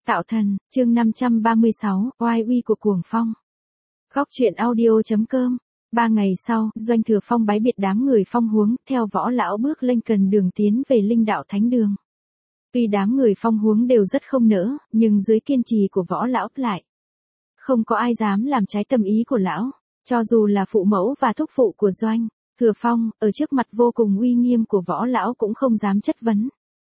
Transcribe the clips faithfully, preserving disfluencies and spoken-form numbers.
Tạo thần, chương năm trăm ba mươi sáu, oai uy của cuồng phong. Góc truyện audio.com. Ba ngày sau, Doanh Thừa Phong bái biệt đám người Phong Huống, theo Võ lão bước lên cần đường tiến về Linh Đạo Thánh Đường. Tuy đám người Phong Huống đều rất không nỡ, nhưng dưới kiên trì của Võ lão lại không có ai dám làm trái tâm ý của lão, cho dù là phụ mẫu và thúc phụ của Doanh Thừa Phong, ở trước mặt vô cùng uy nghiêm của Võ lão cũng không dám chất vấn.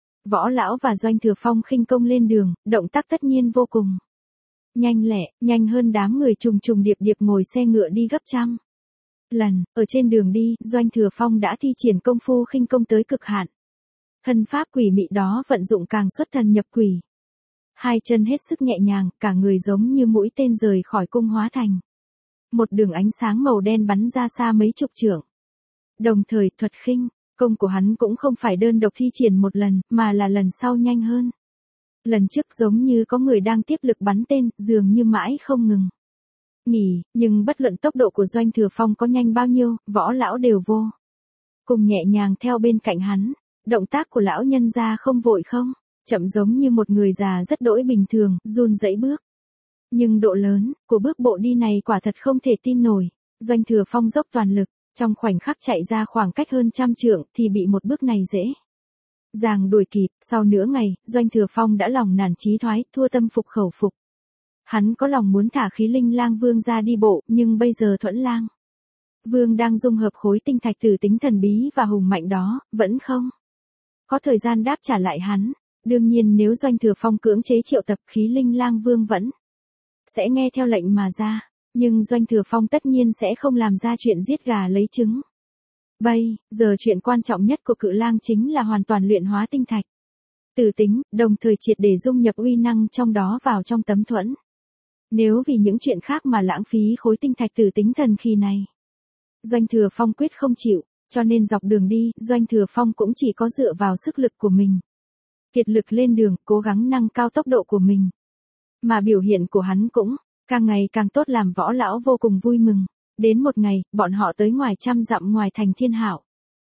Võ lão và Doanh Thừa Phong khinh công lên đường, động tác tất nhiên vô cùng nhanh lẹ, nhanh hơn đám người trùng trùng điệp điệp ngồi xe ngựa đi gấp trăm lần. Ở trên đường đi, Doanh Thừa Phong đã thi triển công phu khinh công tới cực hạn. Thân pháp quỷ mị đó vận dụng càng xuất thần nhập quỷ. Hai chân hết sức nhẹ nhàng, cả người giống như mũi tên rời khỏi cung hóa thành một đường ánh sáng màu đen bắn ra xa mấy chục trượng. Đồng thời, thuật khinh công của hắn cũng không phải đơn độc thi triển một lần, mà là lần sau nhanh hơn. Lần trước giống như có người đang tiếp lực bắn tên, dường như mãi không ngừng nghỉ, nhưng bất luận tốc độ của Doanh Thừa Phong có nhanh bao nhiêu, Võ lão đều vô cùng nhẹ nhàng theo bên cạnh hắn. Động tác của lão nhân ra không vội không chậm, giống như một người già rất đỗi bình thường, run rẩy bước. Nhưng độ lớn của bước bộ đi này quả thật không thể tin nổi. Doanh Thừa Phong dốc toàn lực, trong khoảnh khắc chạy ra khoảng cách hơn trăm trượng thì bị một bước này dễ dàng đuổi kịp. Sau nửa ngày, Doanh Thừa Phong đã lòng nản chí thoái, thua tâm phục khẩu phục. Hắn có lòng muốn thả Khí Linh Lang Vương ra đi bộ, nhưng bây giờ Thuẫn Lang Vương đang dung hợp khối tinh thạch tử tính thần bí và hùng mạnh đó, vẫn không có thời gian đáp trả lại hắn. Đương nhiên nếu Doanh Thừa Phong cưỡng chế triệu tập, Khí Linh Lang Vương vẫn sẽ nghe theo lệnh mà ra. Nhưng Doanh Thừa Phong tất nhiên sẽ không làm ra chuyện giết gà lấy trứng. Bây giờ chuyện quan trọng nhất của Cự Lang chính là hoàn toàn luyện hóa tinh thạch tử tính, đồng thời triệt để dung nhập uy năng trong đó vào trong tấm thuẫn. Nếu vì những chuyện khác mà lãng phí khối tinh thạch tử tính thần khí này, Doanh Thừa Phong quyết không chịu, cho nên dọc đường đi, Doanh Thừa Phong cũng chỉ có dựa vào sức lực của mình. Kiệt lực lên đường, cố gắng nâng cao tốc độ của mình. Mà biểu hiện của hắn cũng càng ngày càng tốt, làm Võ lão vô cùng vui mừng. Đến một ngày, bọn họ tới ngoài trăm dặm ngoài thành Thiên Hạo.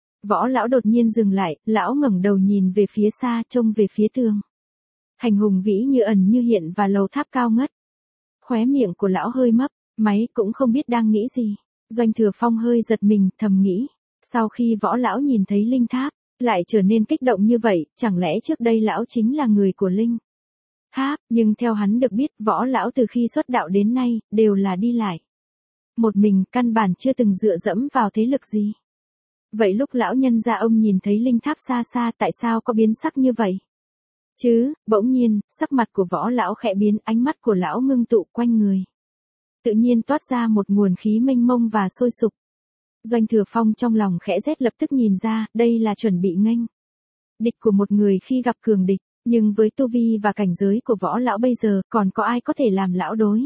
Võ lão đột nhiên dừng lại, lão ngẩng đầu nhìn về phía xa, trông về phía tường thành hùng vĩ như ẩn như hiện và lầu tháp cao ngất. Khóe miệng của lão hơi mấp máy, cũng không biết đang nghĩ gì. Doanh Thừa Phong hơi giật mình, thầm nghĩ, sau khi Võ lão nhìn thấy linh tháp lại trở nên kích động như vậy, chẳng lẽ trước đây lão chính là người của linh tháp? Nhưng theo hắn được biết, Võ lão từ khi xuất đạo đến nay đều là đi lại một mình, căn bản chưa từng dựa dẫm vào thế lực gì. Vậy lúc lão nhân gia ông nhìn thấy linh tháp xa xa, tại sao có biến sắc như vậy chứ? Bỗng nhiên, sắc mặt của Võ lão khẽ biến, ánh mắt của lão ngưng tụ, quanh người tự nhiên toát ra một nguồn khí mênh mông và sôi sục. Doanh Thừa Phong trong lòng khẽ rét, lập tức nhìn ra, đây là chuẩn bị nghênh địch của một người khi gặp cường địch. Nhưng với tu vi và cảnh giới của Võ lão bây giờ, còn có ai có thể làm lão đối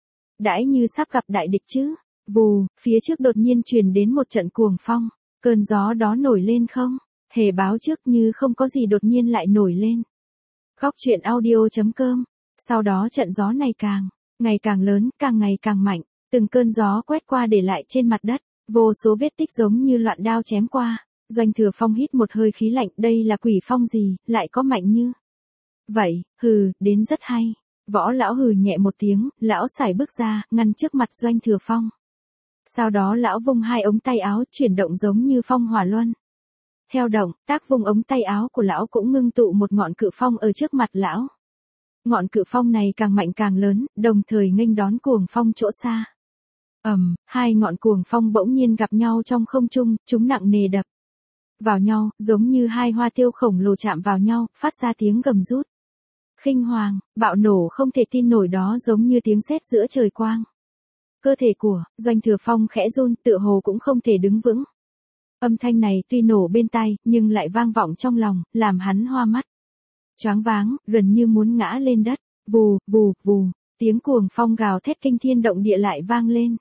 đãi như sắp gặp đại địch chứ? Vù, phía trước đột nhiên truyền đến một trận cuồng phong. Cơn gió đó nổi lên không hề báo trước, như không có gì đột nhiên lại nổi lên. Góc truyện audio.com. Sau đó trận gió này càng ngày càng lớn, càng ngày càng mạnh. Từng cơn gió quét qua để lại trên mặt đất vô số vết tích giống như loạn đao chém qua. Doanh Thừa Phong hít một hơi khí lạnh, đây là quỷ phong gì, lại có mạnh như vậy? Hừ, đến rất hay. Võ lão hừ nhẹ một tiếng, lão sải bước ra, ngăn trước mặt Doanh Thừa Phong. Sau đó lão vung hai ống tay áo, chuyển động giống như phong hỏa luân. Theo động tác vung ống tay áo của lão cũng ngưng tụ một ngọn cự phong ở trước mặt lão. Ngọn cự phong này càng mạnh càng lớn, đồng thời nghênh đón cuồng phong chỗ xa. Ầm, um, hai ngọn cuồng phong bỗng nhiên gặp nhau trong không trung, chúng nặng nề đập vào nhau, giống như hai hoa tiêu khổng lồ chạm vào nhau, phát ra tiếng gầm rút khinh hoàng, bạo nổ không thể tin nổi, đó giống như tiếng sét giữa trời quang. Cơ thể của Doanh Thừa Phong khẽ run, tựa hồ cũng không thể đứng vững. Âm thanh này tuy nổ bên tai, nhưng lại vang vọng trong lòng, làm hắn hoa mắt choáng váng, gần như muốn ngã lên đất. Vù, vù, vù, tiếng cuồng phong gào thét kinh thiên động địa lại vang lên.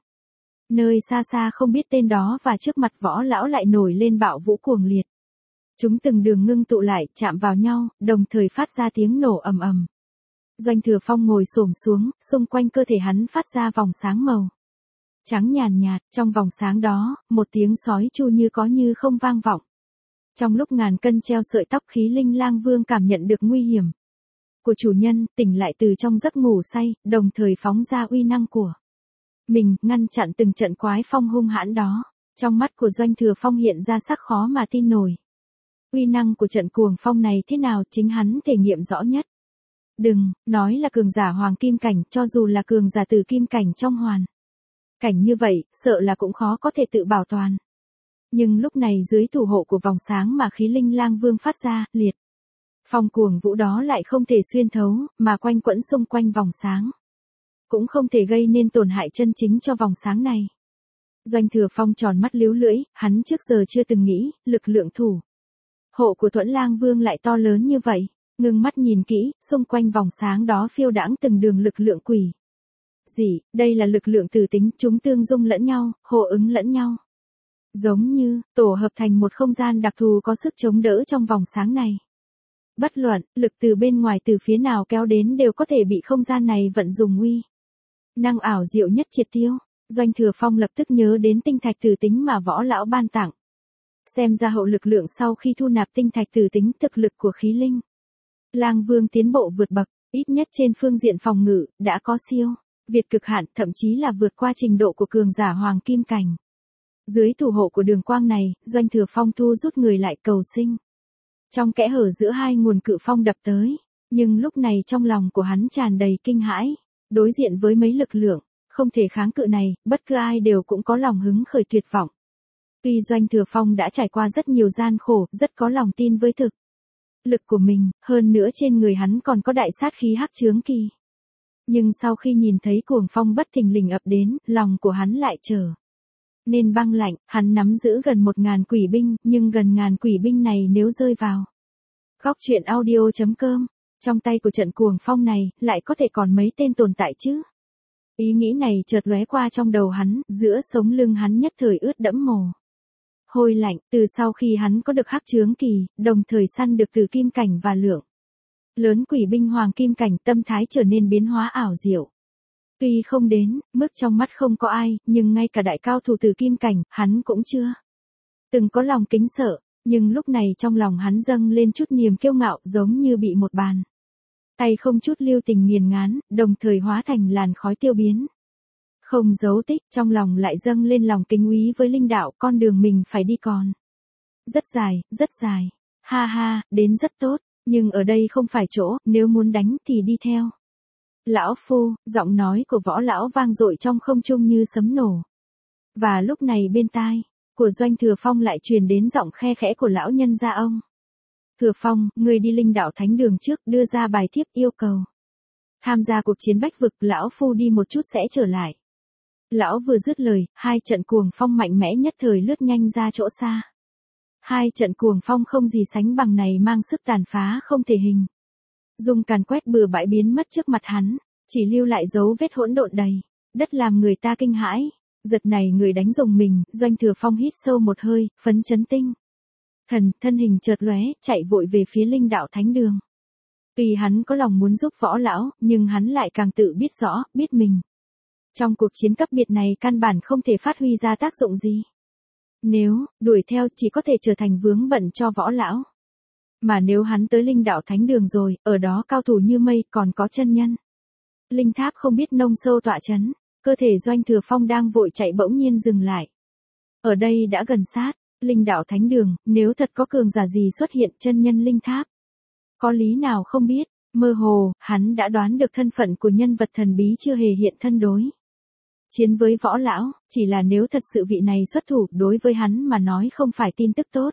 Nơi xa xa không biết tên đó, và trước mặt Võ lão lại nổi lên bạo vũ cuồng liệt. Chúng từng đường ngưng tụ lại, chạm vào nhau, đồng thời phát ra tiếng nổ ầm ầm. Doanh Thừa Phong ngồi xổm xuống, xung quanh cơ thể hắn phát ra vòng sáng màu trắng nhàn nhạt, trong vòng sáng đó, một tiếng sói chu như có như không vang vọng. Trong lúc ngàn cân treo sợi tóc, Khí Linh Lang Vương cảm nhận được nguy hiểm của chủ nhân, tỉnh lại từ trong giấc ngủ say, đồng thời phóng ra uy năng của mình, ngăn chặn từng trận quái phong hung hãn đó. Trong mắt của Doanh Thừa Phong hiện ra sắc khó mà tin nổi. Uy năng của trận cuồng phong này thế nào chính hắn thể nghiệm rõ nhất. Đừng, nói là cường giả hoàng kim cảnh, cho dù là cường giả tử kim cảnh trong hoàn cảnh như vậy, sợ là cũng khó có thể tự bảo toàn. Nhưng lúc này dưới thủ hộ của vòng sáng mà khí linh lang vương phát ra, liệt phong cuồng vũ đó lại không thể xuyên thấu, mà quanh quẩn xung quanh vòng sáng. Cũng không thể gây nên tổn hại chân chính cho vòng sáng này. Doanh Thừa Phong tròn mắt líu lưỡi, hắn trước giờ chưa từng nghĩ, lực lượng thủ hộ của Thuẫn Lang Vương lại to lớn như vậy. Ngưng mắt nhìn kỹ, xung quanh vòng sáng đó phiêu đãng từng đường lực lượng quỷ dị, đây là lực lượng tử tính, chúng tương dung lẫn nhau, hô ứng lẫn nhau. Giống như, tổ hợp thành một không gian đặc thù có sức chống đỡ trong vòng sáng này. Bất luận, lực từ bên ngoài từ phía nào kéo đến đều có thể bị không gian này vận dùng uy năng ảo diệu nhất triệt tiêu. Doanh Thừa Phong lập tức nhớ đến tinh thạch tử tính mà võ lão ban tặng. Xem ra hậu lực lượng sau khi thu nạp tinh thạch tử tính, thực lực của khí linh Lang Vương tiến bộ vượt bậc, ít nhất trên phương diện phòng ngự, đã có siêu việt cực hạn, thậm chí là vượt qua trình độ của cường giả hoàng kim cảnh. Dưới thủ hộ của đường quang này, Doanh Thừa Phong thu rút người lại cầu sinh. Trong kẽ hở giữa hai nguồn cự phong đập tới, nhưng lúc này trong lòng của hắn tràn đầy kinh hãi, đối diện với mấy lực lượng không thể kháng cự này, bất cứ ai đều cũng có lòng hứng khởi tuyệt vọng. Tuy Doanh Thừa Phong đã trải qua rất nhiều gian khổ, rất có lòng tin với thực lực của mình, hơn nữa trên người hắn còn có đại sát khí hắc chướng kỳ. Nhưng sau khi nhìn thấy cuồng phong bất thình lình ập đến, lòng của hắn lại trở nên băng lạnh. Hắn nắm giữ gần một ngàn quỷ binh, nhưng gần ngàn quỷ binh này nếu rơi vào góc truyện audio chấm com, trong tay của trận cuồng phong này, lại có thể còn mấy tên tồn tại chứ? Ý nghĩ này chợt lóe qua trong đầu hắn, giữa sống lưng hắn nhất thời ướt đẫm mồ hôi lạnh. Từ sau khi hắn có được hắc chướng kỳ, đồng thời săn được từ kim cảnh và lượng lớn quỷ binh hoàng kim cảnh, tâm thái trở nên biến hóa ảo diệu. Tuy không đến mức trong mắt không có ai, nhưng ngay cả đại cao thủ từ kim cảnh, hắn cũng chưa từng có lòng kính sợ. Nhưng lúc này trong lòng hắn dâng lên chút niềm kiêu ngạo, giống như bị một bàn tay không chút lưu tình nghiền ngán, đồng thời hóa thành làn khói tiêu biến không dấu tích. Trong lòng lại dâng lên lòng kính úy với linh đạo, con đường mình phải đi còn rất dài, rất dài. Ha ha, đến rất tốt, nhưng ở đây không phải chỗ, nếu muốn đánh thì đi theo lão phu. Giọng nói của võ lão vang dội trong không trung như sấm nổ. Và lúc này bên tai của Doanh Thừa Phong lại truyền đến giọng khe khẽ của lão nhân gia ông. Thừa Phong, người đi linh đạo thánh đường trước, đưa ra bài thiếp yêu cầu tham gia cuộc chiến bách vực, lão phu đi một chút sẽ trở lại. Lão vừa dứt lời, hai trận cuồng phong mạnh mẽ nhất thời lướt nhanh ra chỗ xa. Hai trận cuồng phong không gì sánh bằng này mang sức tàn phá không thể hình dung, càn quét bừa bãi biến mất trước mặt hắn, chỉ lưu lại dấu vết hỗn độn đầy đất làm người ta kinh hãi. Giật này người đánh rùng mình, Doanh Thừa Phong hít sâu một hơi, phấn chấn tinh thần, thân hình chợt lóe, chạy vội về phía linh đạo thánh đường. Tuy hắn có lòng muốn giúp võ lão, nhưng hắn lại càng tự biết rõ, biết mình trong cuộc chiến cấp biệt này căn bản không thể phát huy ra tác dụng gì. Nếu đuổi theo chỉ có thể trở thành vướng bận cho võ lão. Mà nếu hắn tới linh đạo thánh đường rồi, ở đó cao thủ như mây, còn có chân nhân linh tháp không biết nông sâu tọa chấn. Cơ thể Doanh Thừa Phong đang vội chạy bỗng nhiên dừng lại. Ở đây đã gần sát linh đạo thánh đường, nếu thật có cường giả gì xuất hiện, chân nhân linh tháp có lý nào không biết. Mơ hồ, hắn đã đoán được thân phận của nhân vật thần bí chưa hề hiện thân đối chiến với võ lão, chỉ là nếu thật sự vị này xuất thủ, đối với hắn mà nói không phải tin tức tốt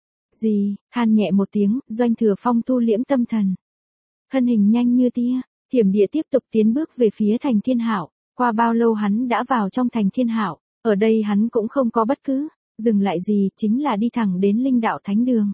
gì. Than nhẹ một tiếng, Doanh Thừa Phong thu liễm tâm thần, thân hình nhanh như tia, thiểm địa tiếp tục tiến bước về phía thành Thiên Hạo. Qua bao lâu hắn đã vào trong thành Thiên Hạo, ở đây hắn cũng không có bất cứ dừng lại gì, chính là đi thẳng đến linh đạo thánh đường.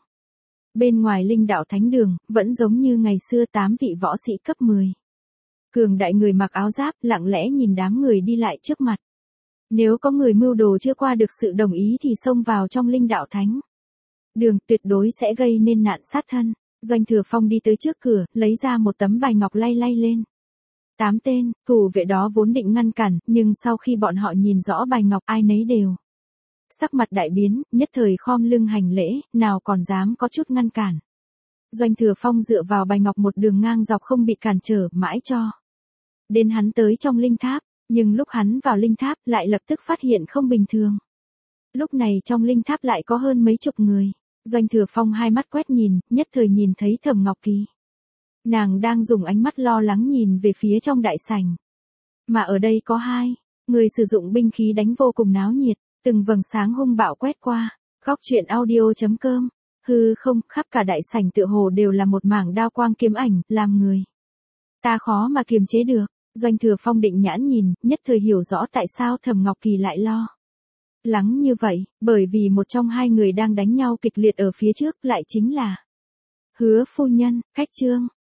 Bên ngoài linh đạo thánh đường, vẫn giống như ngày xưa, tám vị võ sĩ cấp mười. Cường đại người mặc áo giáp, lặng lẽ nhìn đám người đi lại trước mặt. Nếu có người mưu đồ chưa qua được sự đồng ý thì xông vào trong linh đạo thánh đường, tuyệt đối sẽ gây nên nạn sát thân. Doanh Thừa Phong đi tới trước cửa, lấy ra một tấm bài ngọc lay lay lên. Tám tên thủ vệ đó vốn định ngăn cản, nhưng sau khi bọn họ nhìn rõ bài ngọc, ai nấy đều sắc mặt đại biến, nhất thời khom lưng hành lễ, nào còn dám có chút ngăn cản. Doanh Thừa Phong dựa vào bài ngọc một đường ngang dọc không bị cản trở, mãi cho đến hắn tới trong linh tháp, nhưng lúc hắn vào linh tháp lại lập tức phát hiện không bình thường. Lúc này trong linh tháp lại có hơn mấy chục người. Doanh Thừa Phong hai mắt quét nhìn, nhất thời nhìn thấy Thẩm Ngọc Kỳ. Nàng đang dùng ánh mắt lo lắng nhìn về phía trong đại sảnh. Mà ở đây có hai người sử dụng binh khí đánh vô cùng náo nhiệt, từng vầng sáng hung bạo quét qua. Góc truyện audio chấm com. Hư không, khắp cả đại sảnh tựa hồ đều là một mảng đao quang kiếm ảnh, làm người ta khó mà kiềm chế được. Doanh Thừa Phong định nhãn nhìn, nhất thời hiểu rõ tại sao Thẩm Ngọc Kỳ lại lo lắng như vậy, bởi vì một trong hai người đang đánh nhau kịch liệt ở phía trước lại chính là Hứa phu nhân. Khách trương,